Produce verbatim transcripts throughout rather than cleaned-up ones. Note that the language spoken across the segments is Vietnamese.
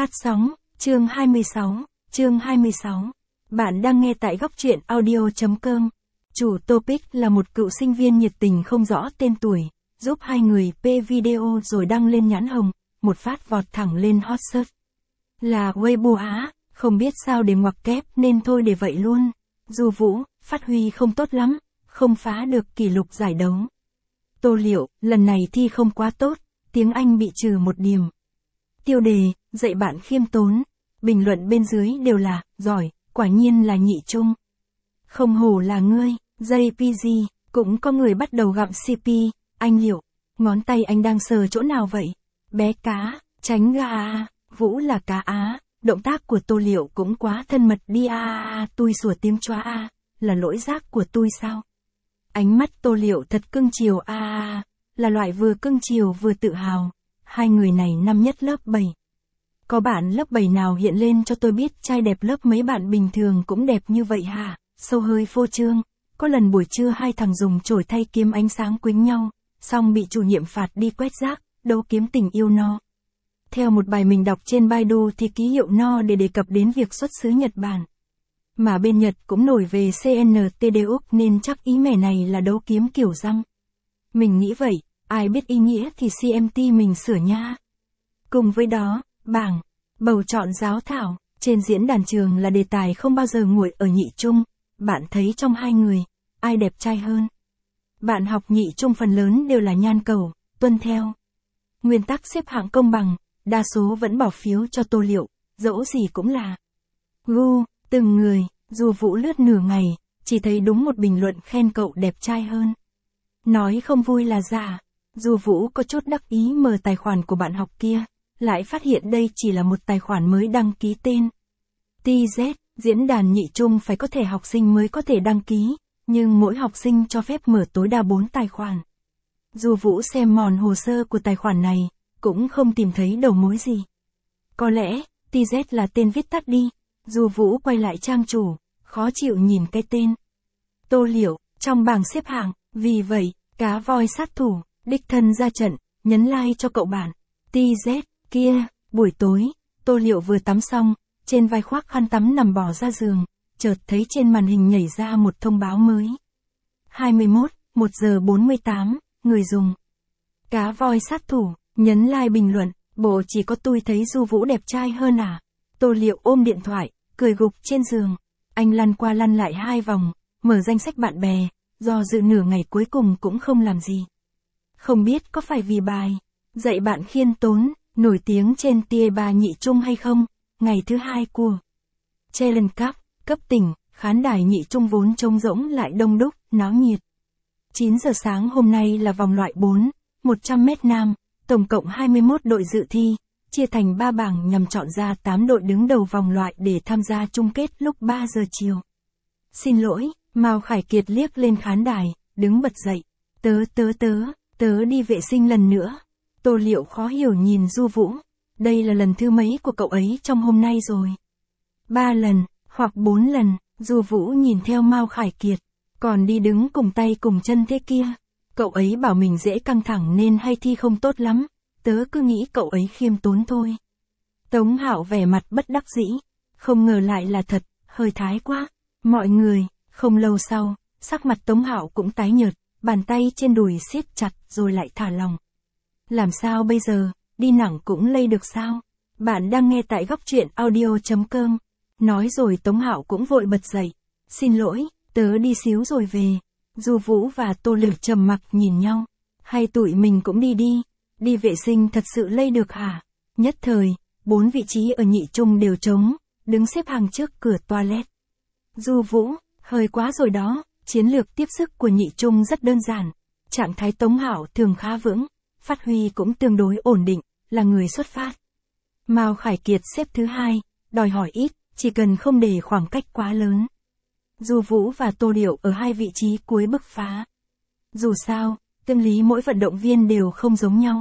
Phát sóng, chương hai mươi sáu, chương hai mươi sáu. Bạn đang nghe tại góc truyện audio chấm com. Chủ topic là một cựu sinh viên nhiệt tình không rõ tên tuổi, giúp hai người pê video rồi đăng lên nhãn hồng, một phát vọt thẳng lên hot search. Là Weibo Á, không biết sao để ngoặc kép nên thôi để vậy luôn. Du Vũ, phát huy không tốt lắm, không phá được kỷ lục giải đấu. Tô Liệu, lần này thi không quá tốt, tiếng Anh bị trừ một điểm. Tiêu đề, dạy bạn khiêm tốn. Bình luận bên dưới đều là, giỏi, quả nhiên là Nhị Trung. Không hổ là ngươi, jê pê giê, cũng có người bắt đầu gặm xê pê, anh Liệu, ngón tay anh đang sờ chỗ nào vậy? Bé cá, tránh ga à, Vũ là cá Á, động tác của Tô Liệu cũng quá thân mật đi à à à, tui sủa tiếng chóa à, là lỗi giác của tui sao? Ánh mắt Tô Liệu thật cưng chiều à à à, là loại vừa cưng chiều vừa tự hào. Hai người này năm nhất lớp bảy. Có bạn lớp bảy nào hiện lên cho tôi biết trai đẹp lớp mấy bạn bình thường cũng đẹp như vậy hả? Sâu hơi phô trương. Có lần buổi trưa hai thằng dùng chổi thay kiếm ánh sáng quýnh nhau, xong bị chủ nhiệm phạt đi quét rác, đấu kiếm tình yêu no. Theo một bài mình đọc trên Baidu thì ký hiệu no để đề cập đến việc xuất xứ Nhật Bản. Mà bên Nhật cũng nổi về xê en tê đê Úc nên chắc ý mẻ này là đấu kiếm kiểu răng. Mình nghĩ vậy. Ai biết ý nghĩa thì xê em tê mình sửa nha. Cùng với đó, bảng, bầu chọn giáo thảo, trên diễn đàn trường là đề tài không bao giờ nguội ở Nhị Trung. Bạn thấy trong hai người, ai đẹp trai hơn? Bạn học Nhị Trung phần lớn đều là nhan cầu, tuân theo nguyên tắc xếp hạng công bằng, đa số vẫn bỏ phiếu cho Tô Liệu, dẫu gì cũng là gu, từng người. Du Vũ lướt nửa ngày, chỉ thấy đúng một bình luận khen cậu đẹp trai hơn. Nói không vui là giả. Du Vũ có chút đắc ý mở tài khoản của bạn học kia, lại phát hiện đây chỉ là một tài khoản mới đăng ký tên. tê zét, diễn đàn Nhị Trung phải có thẻ học sinh mới có thể đăng ký, nhưng mỗi học sinh cho phép mở tối đa bốn tài khoản. Du Vũ xem mòn hồ sơ của tài khoản này, cũng không tìm thấy đầu mối gì. Có lẽ, tê zét là tên viết tắt đi. Du Vũ quay lại trang chủ, khó chịu nhìn cái tên. Tô Liệu, trong bảng xếp hạng, vì vậy, cá voi sát thủ. Đích thân ra trận, nhấn like cho cậu bạn. tê zét, kia, buổi tối, Tô Liệu vừa tắm xong, trên vai khoác khăn tắm nằm bò ra giường, chợt thấy trên màn hình nhảy ra một thông báo mới. hai mươi mốt, một giờ bốn mươi tám, người dùng. Cá voi sát thủ, nhấn like bình luận, bộ chỉ có tôi thấy Du Vũ đẹp trai hơn à? Tô Liệu ôm điện thoại, cười gục trên giường. Anh lăn qua lăn lại hai vòng, mở danh sách bạn bè, do dự nửa ngày cuối cùng cũng không làm gì. Không biết có phải vì bài dạy bạn khiêm tốn, nổi tiếng trên tê ba Nhị Trung hay không? Ngày thứ hai của Challenge Cup, cấp tỉnh, khán đài Nhị Trung vốn trống rỗng lại đông đúc, náo nhiệt. chín giờ sáng hôm nay là vòng loại bốn, một trăm mét nam, tổng cộng hai mươi mốt đội dự thi, chia thành ba bảng nhằm chọn ra tám đội đứng đầu vòng loại để tham gia chung kết lúc ba giờ chiều. Xin lỗi, Mao Khải Kiệt liếc lên khán đài, đứng bật dậy. Tớ tớ tớ. Tớ đi vệ sinh lần nữa. Tô Liệu khó hiểu nhìn Du Vũ. Đây là lần thứ mấy của cậu ấy trong hôm nay rồi? Ba lần, hoặc bốn lần. Du Vũ nhìn theo Mao Khải Kiệt. Còn đi đứng cùng tay cùng chân thế kia. Cậu ấy bảo mình dễ căng thẳng nên hay thi không tốt lắm. Tớ cứ nghĩ cậu ấy khiêm tốn thôi. Tống Hạo vẻ mặt bất đắc dĩ. Không ngờ lại là thật, hơi thái quá. Mọi người, không lâu sau, sắc mặt Tống Hạo cũng tái nhợt. Bàn tay trên đùi siết chặt rồi lại thả lỏng. Làm sao bây giờ, đi nặng cũng lây được sao? Bạn đang nghe tại góc truyện audio chấm com. Nói rồi Tống Hạo cũng vội bật dậy. Xin lỗi, tớ đi xíu rồi về. Du Vũ và Tô Liệu trầm mặc nhìn nhau. Hay tụi mình cũng đi đi. Đi vệ sinh thật sự lây được hả? Nhất thời, bốn vị trí ở Nhị Trung đều trống, đứng xếp hàng trước cửa toilet. Du Vũ, hơi quá rồi đó. Chiến lược tiếp sức của Nhị Trung rất đơn giản. Trạng thái Tống Hạo thường khá vững, phát huy cũng tương đối ổn định, là người xuất phát. Mao Khải Kiệt xếp thứ hai, đòi hỏi ít, chỉ cần không để khoảng cách quá lớn. Du Vũ và Tô Liệu ở hai vị trí cuối bứt phá. Dù sao, tâm lý mỗi vận động viên đều không giống nhau.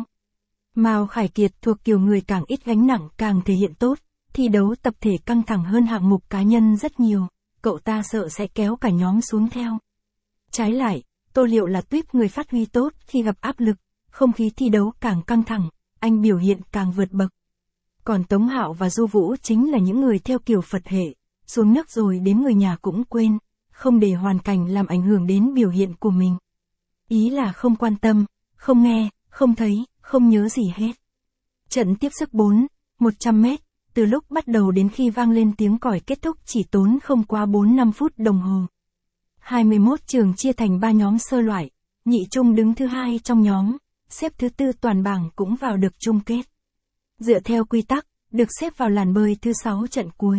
Mao Khải Kiệt thuộc kiểu người càng ít gánh nặng càng thể hiện tốt, thi đấu tập thể căng thẳng hơn hạng mục cá nhân rất nhiều. Cậu ta sợ sẽ kéo cả nhóm xuống theo. Trái lại, Tô Liệu là tuýp người phát huy tốt khi gặp áp lực, không khí thi đấu càng căng thẳng, anh biểu hiện càng vượt bậc. Còn Tống Hạo và Du Vũ chính là những người theo kiểu Phật hệ, xuống nước rồi đến người nhà cũng quên, không để hoàn cảnh làm ảnh hưởng đến biểu hiện của mình. Ý là không quan tâm, không nghe, không thấy, không nhớ gì hết. Trận tiếp sức bốn, một trăm mét, từ lúc bắt đầu đến khi vang lên tiếng còi kết thúc chỉ tốn không quá bốn năm phút đồng hồ. hai mươi mốt trường chia thành ba nhóm sơ loại, Nhị Trung đứng thứ hai trong nhóm, xếp thứ tư toàn bảng cũng vào được chung kết. Dựa theo quy tắc, được xếp vào làn bơi thứ sáu trận cuối.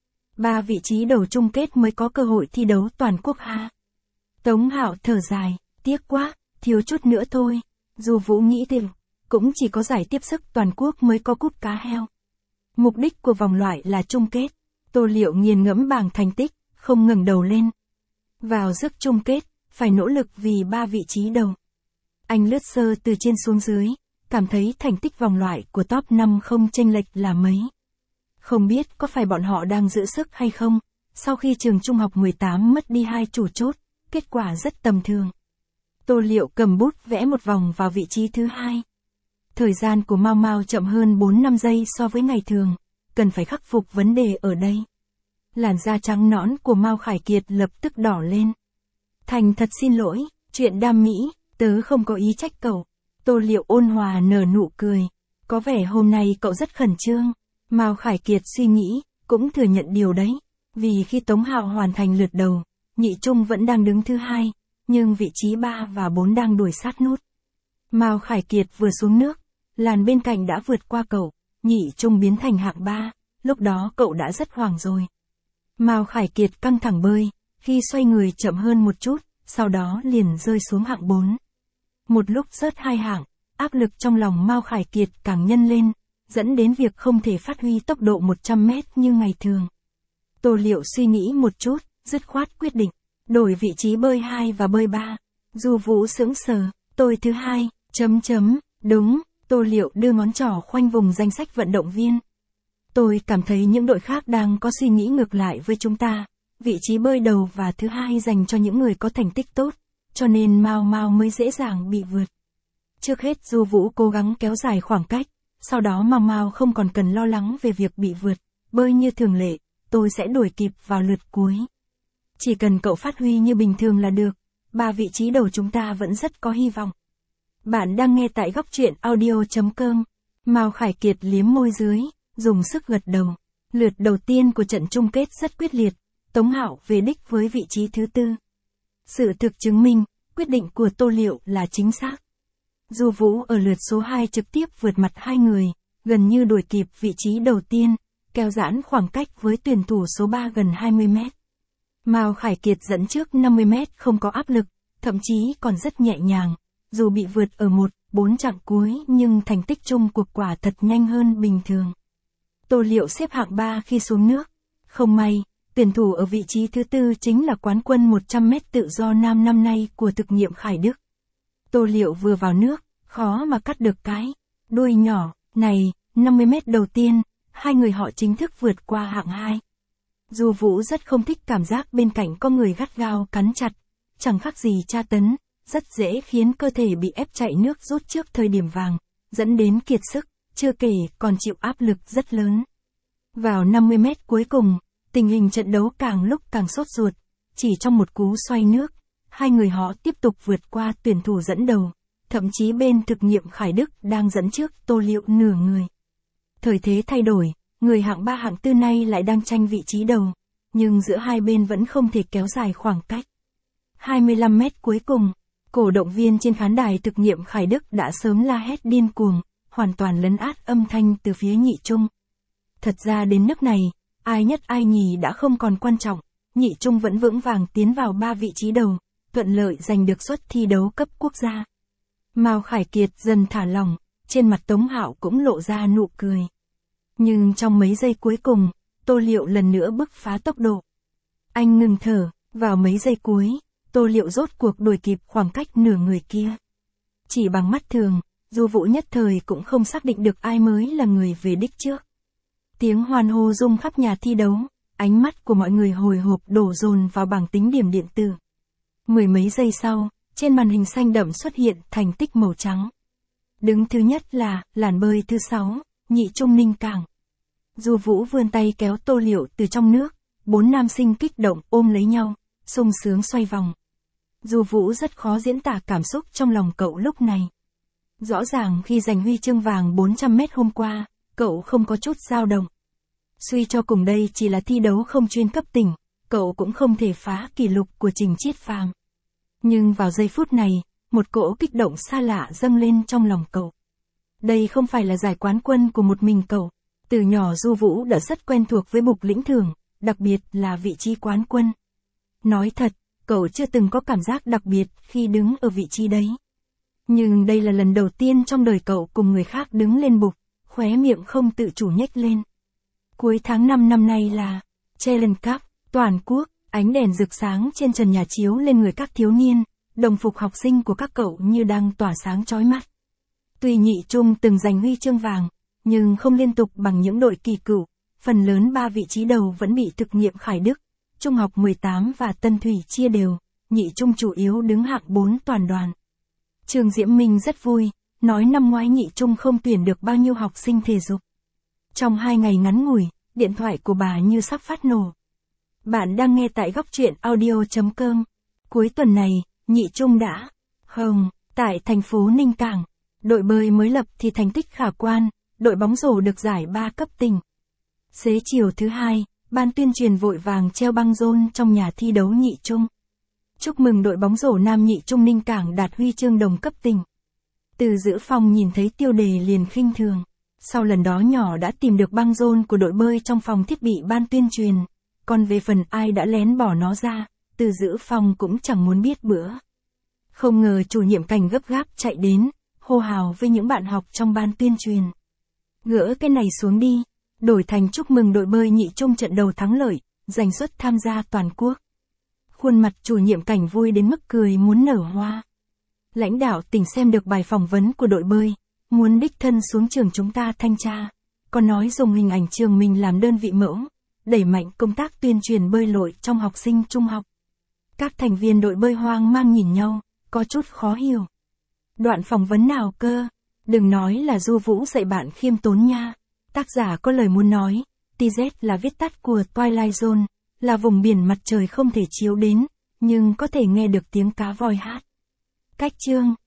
Ba vị trí đầu chung kết mới có cơ hội thi đấu toàn quốc ha. Tống Hạo thở dài, tiếc quá, thiếu chút nữa thôi. Du Vũ nghĩ thêm, cũng chỉ có giải tiếp sức toàn quốc mới có cúp cá heo. Mục đích của vòng loại là chung kết. Tô Liệu nghiền ngẫm bảng thành tích, không ngẩng đầu lên. Vào rước chung kết, phải nỗ lực vì ba vị trí đầu. Anh lướt sơ từ trên xuống dưới, cảm thấy thành tích vòng loại của top năm không chênh lệch là mấy. Không biết có phải bọn họ đang giữ sức hay không, sau khi trường trung học mười tám mất đi hai chủ chốt, kết quả rất tầm thường. Tô Liệu cầm bút vẽ một vòng vào vị trí thứ hai. Thời gian của Mao Mao chậm hơn bốn năm giây so với ngày thường, cần phải khắc phục vấn đề ở đây. Làn da trắng nõn của Mao Khải Kiệt lập tức đỏ lên. Thành thật xin lỗi, chuyện đam mỹ, tớ không có ý trách cậu. Tô Liệu ôn hòa nở nụ cười. Có vẻ hôm nay cậu rất khẩn trương. Mao Khải Kiệt suy nghĩ, cũng thừa nhận điều đấy. Vì khi Tống Hạo hoàn thành lượt đầu, Nhị Trung vẫn đang đứng thứ hai, nhưng vị trí ba và bốn đang đuổi sát nút. Mao Khải Kiệt vừa xuống nước, làn bên cạnh đã vượt qua cậu, Nhị Trung biến thành hạng ba, lúc đó cậu đã rất hoảng rồi. Mao Khải Kiệt căng thẳng bơi, khi xoay người chậm hơn một chút, sau đó liền rơi xuống hạng bốn. Một lúc rớt hai hạng, áp lực trong lòng Mao Khải Kiệt càng nhân lên, dẫn đến việc không thể phát huy tốc độ một trăm mét như ngày thường. Tô Liệu suy nghĩ một chút, dứt khoát quyết định, đổi vị trí bơi hai và bơi ba. Du Vũ sững sờ, tôi thứ hai, chấm chấm, đúng, Tô Liệu đưa ngón trỏ khoanh vùng danh sách vận động viên. Tôi cảm thấy những đội khác đang có suy nghĩ ngược lại với chúng ta, vị trí bơi đầu và thứ hai dành cho những người có thành tích tốt, cho nên Mao Mao mới dễ dàng bị vượt. Trước hết Du Vũ cố gắng kéo dài khoảng cách, sau đó Mao Mao không còn cần lo lắng về việc bị vượt, bơi như thường lệ, tôi sẽ đuổi kịp vào lượt cuối. Chỉ cần cậu phát huy như bình thường là được, ba vị trí đầu chúng ta vẫn rất có hy vọng. Bạn đang nghe tại góc truyện audio chấm com. Mao Khải Kiệt liếm môi dưới, dùng sức gật đầu. Lượt đầu tiên của trận chung kết rất quyết liệt, Tống Hạo về đích với vị trí thứ tư. Sự thực chứng minh, quyết định của Tô Liệu là chính xác. Du Vũ ở lượt số hai trực tiếp vượt mặt hai người, gần như đuổi kịp vị trí đầu tiên, kéo giãn khoảng cách với tuyển thủ số ba gần hai mươi mét. Mao Khải Kiệt dẫn trước năm mươi mét không có áp lực, thậm chí còn rất nhẹ nhàng, dù bị vượt ở một, bốn chặng cuối nhưng thành tích chung cuộc quả thật nhanh hơn bình thường. Tô Liệu xếp hạng ba khi xuống nước. Không may, tuyển thủ ở vị trí thứ tư chính là quán quân một trăm mét tự do nam năm nay của thực nghiệm Khải Đức. Tô Liệu vừa vào nước, khó mà cắt được cái đuôi nhỏ này, năm mươi mét đầu tiên, hai người họ chính thức vượt qua hạng hai. Du Vũ rất không thích cảm giác bên cạnh có người gắt gao cắn chặt, chẳng khác gì tra tấn, rất dễ khiến cơ thể bị ép chạy nước rút trước thời điểm vàng, dẫn đến kiệt sức, chưa kể còn chịu áp lực rất lớn. Vào năm mươi mét cuối cùng, tình hình trận đấu càng lúc càng sốt ruột, chỉ trong một cú xoay nước, hai người họ tiếp tục vượt qua tuyển thủ dẫn đầu, thậm chí bên thực nghiệm Khải Đức đang dẫn trước Tô Liệu nửa người. Thời thế thay đổi, người hạng ba hạng tư nay lại đang tranh vị trí đầu, nhưng giữa hai bên vẫn không thể kéo dài khoảng cách. hai mươi lăm mét cuối cùng, cổ động viên trên khán đài thực nghiệm Khải Đức đã sớm la hét điên cuồng, hoàn toàn lấn át âm thanh từ phía Nhị Trung. Thật ra đến nước này, ai nhất ai nhì đã không còn quan trọng, Nhị Trung vẫn vững vàng tiến vào ba vị trí đầu, thuận lợi giành được suất thi đấu cấp quốc gia. Mao Khải Kiệt dần thả lỏng, trên mặt Tống Hạo cũng lộ ra nụ cười. Nhưng trong mấy giây cuối cùng, Tô Liệu lần nữa bứt phá tốc độ. Anh ngừng thở, vào mấy giây cuối, Tô Liệu rốt cuộc đuổi kịp khoảng cách nửa người kia. Chỉ bằng mắt thường, Du Vũ nhất thời cũng không xác định được ai mới là người về đích trước. Tiếng hoan hô rung khắp nhà thi đấu, ánh mắt của mọi người hồi hộp đổ dồn vào bảng tính điểm điện tử. Mười mấy giây sau, trên màn hình xanh đậm xuất hiện thành tích màu trắng. Đứng thứ nhất là làn bơi thứ sáu, Nhị Trung Ninh Cảng. Du Vũ vươn tay kéo Tô Liệu từ trong nước, bốn nam sinh kích động ôm lấy nhau, sung sướng xoay vòng. Du Vũ rất khó diễn tả cảm xúc trong lòng cậu lúc này. Rõ ràng khi giành huy chương vàng bốn trăm mét hôm qua, cậu không có chút dao động. Suy cho cùng đây chỉ là thi đấu không chuyên cấp tỉnh, cậu cũng không thể phá kỷ lục của Trình Chiết Phàm. Nhưng vào giây phút này, một cỗ kích động xa lạ dâng lên trong lòng cậu. Đây không phải là giải quán quân của một mình cậu. Từ nhỏ Du Vũ đã rất quen thuộc với bục lĩnh thưởng, đặc biệt là vị trí quán quân. Nói thật, cậu chưa từng có cảm giác đặc biệt khi đứng ở vị trí đấy. Nhưng đây là lần đầu tiên trong đời cậu cùng người khác đứng lên bục, khóe miệng không tự chủ nhếch lên. Cuối tháng năm năm nay là Challenge Cup, toàn quốc, ánh đèn rực sáng trên trần nhà chiếu lên người các thiếu niên, đồng phục học sinh của các cậu như đang tỏa sáng chói mắt. Tuy nhị trung từng giành huy chương vàng, nhưng không liên tục bằng những đội kỳ cựu, phần lớn ba vị trí đầu vẫn bị thực nghiệm Khải Đức, Trung học mười tám và Tân Thủy chia đều, nhị trung chủ yếu đứng hạng bốn toàn đoàn. Trương Diễm Minh rất vui, nói năm ngoái nhị trung không tuyển được bao nhiêu học sinh thể dục. Trong hai ngày ngắn ngủi, điện thoại của bà như sắp phát nổ. Bạn đang nghe tại góc truyện audio chấm com. Cuối tuần này, nhị trung đã hồng tại thành phố Ninh Cảng. Đội bơi mới lập thì thành tích khả quan, đội bóng rổ được giải ba cấp tỉnh. Xế chiều thứ hai, ban tuyên truyền vội vàng treo băng rôn trong nhà thi đấu nhị trung. Chúc mừng đội bóng rổ nam nhị trung Ninh Cảng đạt huy chương đồng cấp tỉnh. Từ giữa phòng nhìn thấy tiêu đề liền khinh thường. Sau lần đó nhỏ đã tìm được băng rôn của đội bơi trong phòng thiết bị ban tuyên truyền. Còn về phần ai đã lén bỏ nó ra, từ giữa phòng cũng chẳng muốn biết bữa. Không ngờ chủ nhiệm Cảnh gấp gáp chạy đến, hô hào với những bạn học trong ban tuyên truyền. Gỡ cái này xuống đi, đổi thành chúc mừng đội bơi nhị trung trận đầu thắng lợi, giành suất tham gia toàn quốc. Khuôn mặt chủ nhiệm Cảnh vui đến mức cười muốn nở hoa. Lãnh đạo tỉnh xem được bài phỏng vấn của đội bơi, muốn đích thân xuống trường chúng ta thanh tra, còn nói dùng hình ảnh trường mình làm đơn vị mẫu, đẩy mạnh công tác tuyên truyền bơi lội trong học sinh trung học. Các thành viên đội bơi hoang mang nhìn nhau, có chút khó hiểu. Đoạn phỏng vấn nào cơ? Đừng nói là Du Vũ dạy bạn khiêm tốn nha. Tác giả có lời muốn nói, tê dét là viết tắt của Twilight Zone, là vùng biển mặt trời không thể chiếu đến, nhưng có thể nghe được tiếng cá voi hát. Cách chương